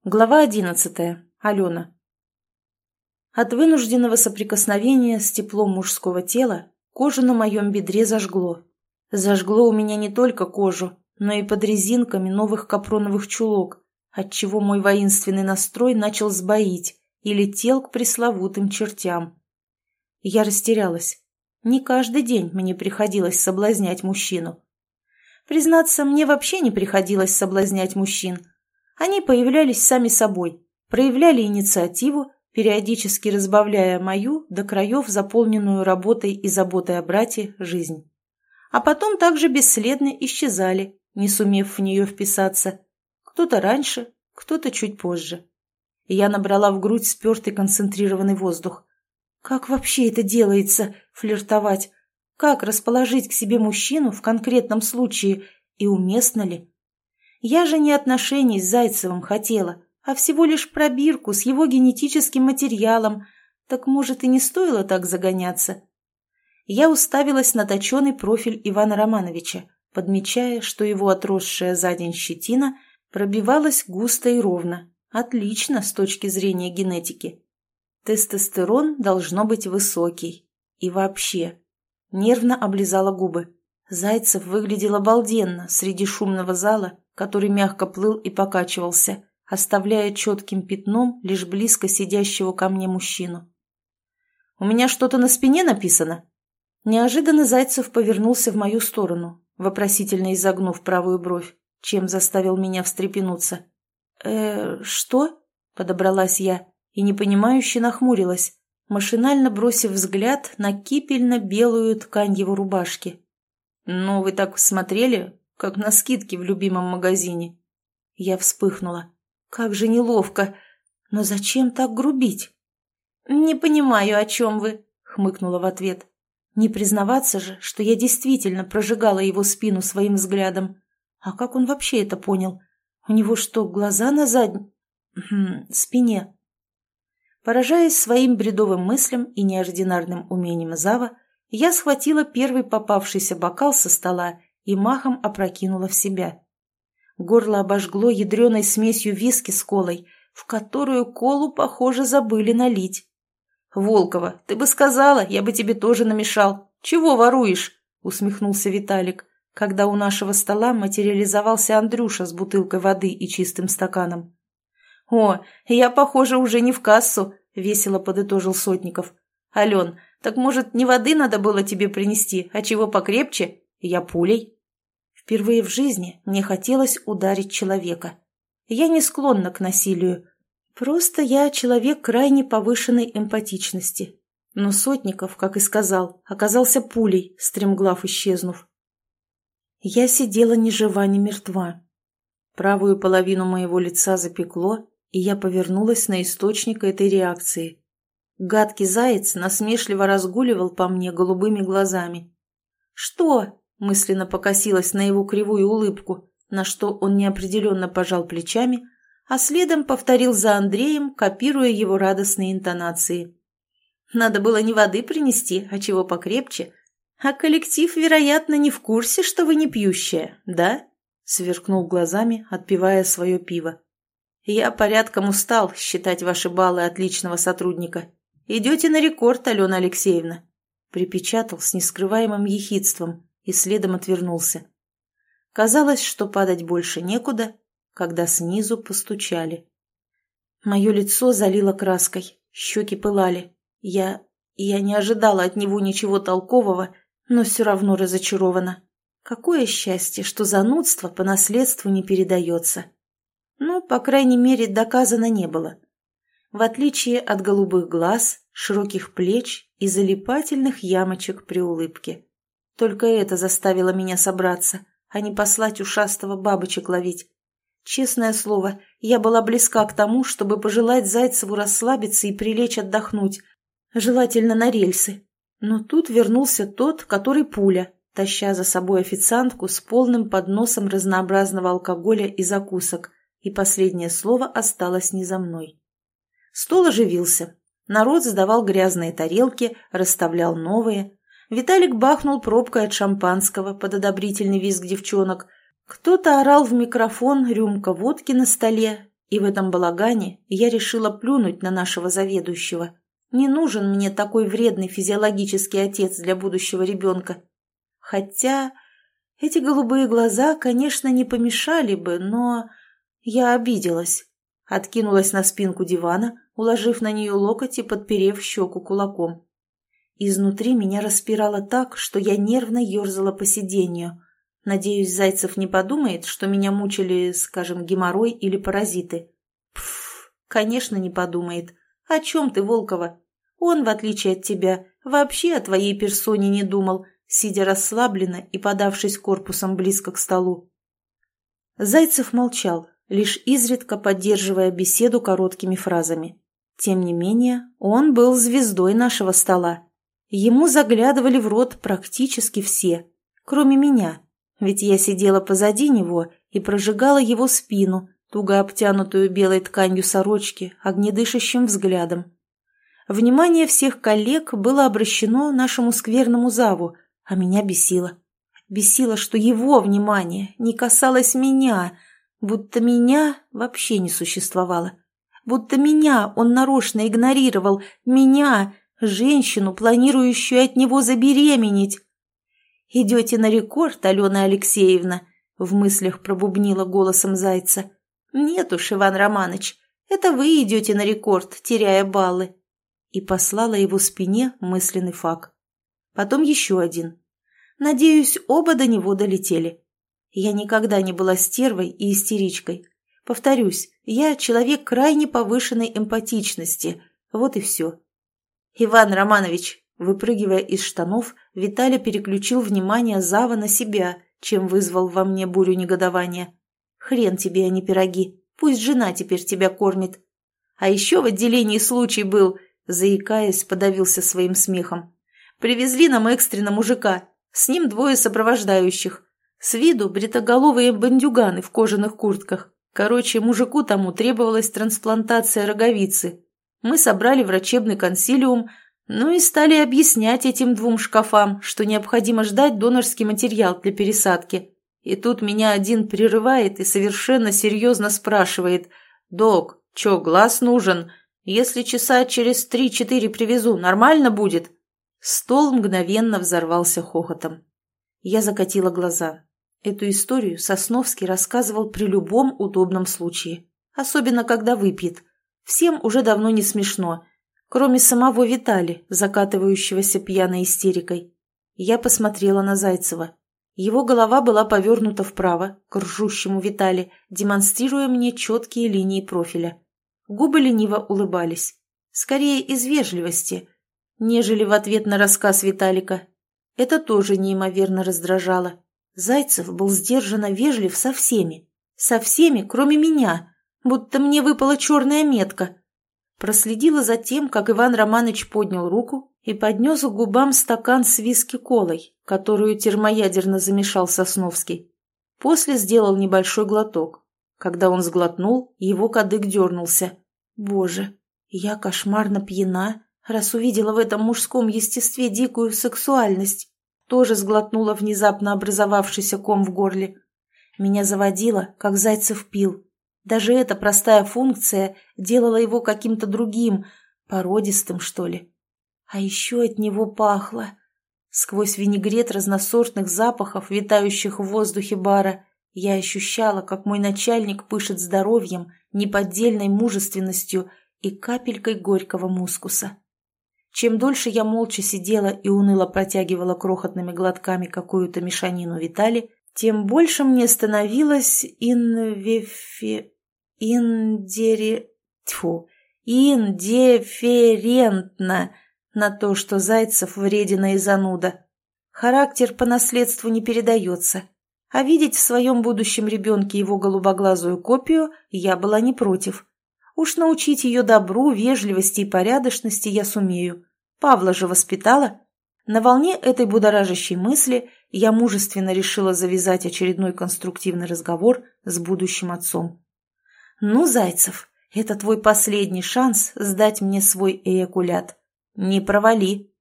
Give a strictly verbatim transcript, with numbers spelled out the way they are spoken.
Глава одиннадцатая. Алена. От вынужденного соприкосновения с теплом мужского тела кожу на моем бедре зажгло. Зажгло у меня не только кожу, но и под резинками новых капроновых чулок, отчего мой воинственный настрой начал сбоить и летел к пресловутым чертям. Я растерялась. Не каждый день мне приходилось соблазнять мужчину. Признаться, мне вообще не приходилось соблазнять мужчин. Они появлялись сами собой, проявляли инициативу, периодически разбавляя мою до краев заполненную работой и заботой о брате жизнь. А потом также бесследно исчезали, не сумев в нее вписаться. Кто-то раньше, кто-то чуть позже. Я набрала в грудь спертый концентрированный воздух. Как вообще это делается, флиртовать? Как расположить к себе мужчину в конкретном случае и уместно ли? Я же не отношений с Зайцевым хотела, а всего лишь пробирку с его генетическим материалом. Так, может, и не стоило так загоняться? Я уставилась на точеный профиль Ивана Романовича, подмечая, что его отросшая за день щетина пробивалась густо и ровно. Отлично с точки зрения генетики. Тестостерон должно быть высокий. И вообще. Нервно облизала губы. Зайцев выглядел обалденно среди шумного зала, который мягко плыл и покачивался, оставляя четким пятном лишь близко сидящего ко мне мужчину. «У меня что-то на спине написано?» Неожиданно Зайцев повернулся в мою сторону, вопросительно изогнув правую бровь, чем заставил меня встрепенуться. «Э, что?» – подобралась я и непонимающе нахмурилась, машинально бросив взгляд на кипельно-белую ткань его рубашки. «Ну, вы так смотрели, как на скидке в любимом магазине». Я вспыхнула. Как же неловко. Но зачем так грубить? «Не понимаю, о чем вы», — хмыкнула в ответ. Не признаваться же, что я действительно прожигала его спину своим взглядом. А как он вообще это понял? У него что, глаза на задней... спине? Поражаясь своим бредовым мыслям и неординарным умением Зава, я схватила первый попавшийся бокал со стола и махом опрокинула в себя. Горло обожгло ядреной смесью виски с колой, в которую колу, похоже, забыли налить. «Волкова, ты бы сказала, я бы тебе тоже намешал. Чего воруешь?» — усмехнулся Виталик, когда у нашего стола материализовался Андрюша с бутылкой воды и чистым стаканом. «О, я, похоже, уже не в кассу», — весело подытожил Сотников. «Ален, так, может, не воды надо было тебе принести, а чего покрепче? Я пулей». Впервые в жизни мне хотелось ударить человека. Я не склонна к насилию. Просто я человек крайне повышенной эмпатичности. Но Сотников, как и сказал, оказался пулей, стремглав исчезнув. Я сидела ни жива, ни мертва. Правую половину моего лица запекло, и я повернулась на источник этой реакции. Гадкий заяц насмешливо разгуливал по мне голубыми глазами. «Что?» — мысленно покосилась на его кривую улыбку, на что он неопределенно пожал плечами, а следом повторил за Андреем, копируя его радостные интонации. «Надо было не воды принести, а чего покрепче. А коллектив, вероятно, не в курсе, что вы не пьющая, да?» — сверкнул глазами, отпивая свое пиво. «Я порядком устал считать ваши баллы отличного сотрудника. Идете на рекорд, Алена Алексеевна», — припечатал с нескрываемым ехидством и следом отвернулся. Казалось, что падать больше некуда, когда снизу постучали. Мое лицо залило краской, щеки пылали. Я... я не ожидала от него ничего толкового, но все равно разочарована. Какое счастье, что занудство по наследству не передается. Ну, по крайней мере, доказано не было. В отличие от голубых глаз, широких плеч и залипательных ямочек при улыбке. Только это заставило меня собраться, а не послать ушастого бабочек ловить. Честное слово, я была близка к тому, чтобы пожелать Зайцеву расслабиться и прилечь отдохнуть, желательно на рельсы. Но тут вернулся тот, который пуля, таща за собой официантку с полным подносом разнообразного алкоголя и закусок, и последнее слово осталось не за мной. Стол оживился. Народ сдавал грязные тарелки, расставлял новые. Виталик бахнул пробкой от шампанского под одобрительный визг девчонок. Кто-то орал в микрофон, рюмка водки на столе, И в этом балагане я решила плюнуть на нашего заведующего. Не нужен мне такой вредный физиологический отец для будущего ребенка. Хотя эти голубые глаза, конечно, не помешали бы, но я обиделась. Откинулась на спинку дивана, уложив на нее локоть и подперев щеку кулаком. Изнутри меня распирало так, что я нервно ерзала по сиденью. Надеюсь, Зайцев не подумает, что меня мучили, скажем, геморрой или паразиты. Пф, конечно, не подумает. О чем ты, Волкова? Он, в отличие от тебя, вообще о твоей персоне не думал, сидя расслабленно и подавшись корпусом близко к столу. Зайцев молчал, лишь изредка поддерживая беседу короткими фразами. Тем не менее, он был звездой нашего стола. Ему заглядывали в рот практически все, кроме меня, ведь я сидела позади него и прожигала его спину, туго обтянутую белой тканью сорочки, огнедышащим взглядом. Внимание всех коллег было обращено нашему скверному заву, а меня бесило. Бесило, что его внимание не касалось меня, будто меня вообще не существовало. Будто меня он нарочно игнорировал, меня, женщину, планирующую от него забеременеть. «Идете на рекорд, Алена Алексеевна», — в мыслях пробубнила голосом Зайца. «Нет уж, Иван Романыч, это вы идете на рекорд, теряя баллы». И послала его спине мысленный факт. Потом еще один. Надеюсь, оба до него долетели. Я никогда не была стервой и истеричкой. Повторюсь, я человек крайне повышенной эмпатичности. Вот и все. «Иван Романович», выпрыгивая из штанов, Виталий переключил внимание зава на себя, чем вызвал во мне бурю негодования. «Хрен тебе, а не пироги. Пусть жена теперь тебя кормит». А еще в отделении случай был, заикаясь, подавился своим смехом. «Привезли нам экстренно мужика. С ним двое сопровождающих. С виду бритоголовые бандюганы в кожаных куртках. Короче, мужику тому требовалась трансплантация роговицы. Мы собрали врачебный консилиум, ну и стали объяснять этим двум шкафам, что необходимо ждать донорский материал для пересадки. И тут меня один прерывает и совершенно серьезно спрашивает: «Док, чё, глаз нужен? Если часа через три-четыре привезу, нормально будет?» Стол мгновенно взорвался хохотом. Я закатила глаза. Эту историю Сосновский рассказывал при любом удобном случае. Особенно, когда выпьет. Всем уже давно не смешно, кроме самого Витали, закатывающегося пьяной истерикой. Я посмотрела на Зайцева. Его голова была повернута вправо, к ржущему Витали, демонстрируя мне четкие линии профиля. Губы лениво улыбались. Скорее из вежливости, нежели в ответ на рассказ Виталика. Это тоже неимоверно раздражало. Зайцев был сдержанно вежлив со всеми. Со всеми, кроме меня, будто мне выпала черная метка. Проследила за тем, как Иван Романович поднял руку и поднес к губам стакан с виски-колой, которую термоядерно замешал Сосновский. После сделал небольшой глоток. Когда он сглотнул, его кадык дернулся. Боже, я кошмарно пьяна, раз увидела в этом мужском естестве дикую сексуальность. Тоже сглотнула внезапно образовавшийся ком в горле. Меня заводило, как Зайцев пил. Даже эта простая функция делала его каким-то другим, породистым, что ли. А еще от него пахло. Сквозь винегрет разносортных запахов, витающих в воздухе бара, я ощущала, как мой начальник пышет здоровьем, неподдельной мужественностью и капелькой горького мускуса. Чем дольше я молча сидела и уныло протягивала крохотными глотками какую-то мешанину Витали, тем больше мне становилось инвефе... индери... тьфу... индифферентно на то, что Зайцев вредина и зануда. Характер по наследству не передается, а видеть в своем будущем ребенке его голубоглазую копию я была не против. Уж научить ее добру, вежливости и порядочности я сумею. Павла же воспитала. На волне этой будоражащей мысли я мужественно решила завязать очередной конструктивный разговор с будущим отцом. «Ну, Зайцев, это твой последний шанс сдать мне свой эякулят. Не провали».